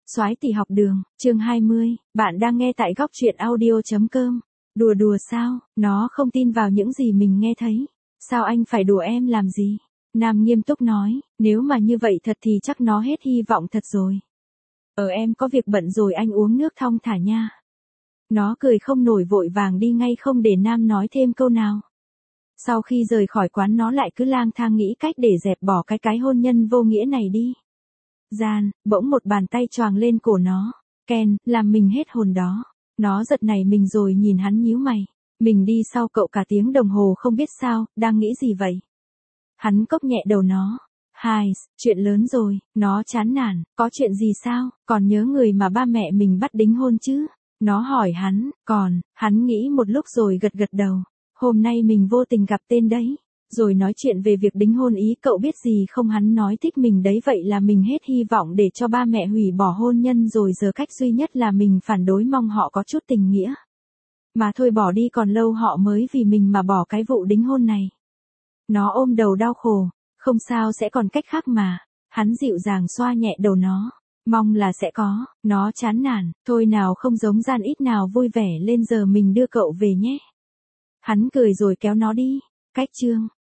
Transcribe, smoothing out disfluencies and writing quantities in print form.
Soái tỷ học đường, chương 20, bạn đang nghe tại góc truyện audio.com. Đùa đùa sao, nó không tin vào những gì mình nghe thấy. Sao anh phải đùa em làm gì? Nam nghiêm túc nói, nếu mà như vậy thật thì chắc nó hết hy vọng thật rồi. Em có việc bận rồi, anh uống nước thong thả nha. Nó cười không nổi, vội vàng đi ngay không để Nam nói thêm câu nào. Sau khi rời khỏi quán, nó lại cứ lang thang nghĩ cách để dẹp bỏ cái hôn nhân vô nghĩa này đi. Bỗng một bàn tay choàng lên cổ nó. Ken, làm mình hết hồn đó. Nó giật nảy mình rồi nhìn hắn nhíu mày. Mình đi sau cậu cả tiếng đồng hồ không biết sao, đang nghĩ gì vậy? Hắn cốc nhẹ đầu nó. Chuyện lớn rồi, nó chán nản, có chuyện gì sao, còn nhớ người mà ba mẹ mình bắt đính hôn chứ? Nó hỏi hắn, hắn nghĩ một lúc rồi gật gật đầu. Hôm nay mình vô tình gặp tên đấy. Rồi nói chuyện về việc đính hôn, ý cậu biết gì không, hắn nói thích mình đấy, vậy là mình hết hy vọng để cho ba mẹ hủy bỏ hôn nhân rồi, giờ cách duy nhất là mình phản đối, mong họ có chút tình nghĩa. Mà thôi bỏ đi, còn lâu họ mới vì mình mà bỏ cái vụ đính hôn này. Nó ôm đầu đau khổ, không sao, sẽ còn cách khác mà. Hắn dịu dàng xoa nhẹ đầu nó, mong là sẽ có. Nó chán nản, thôi nào không giống Gian, ít nào vui vẻ lên, giờ mình đưa cậu về nhé. Hắn cười rồi kéo nó đi. Cách chương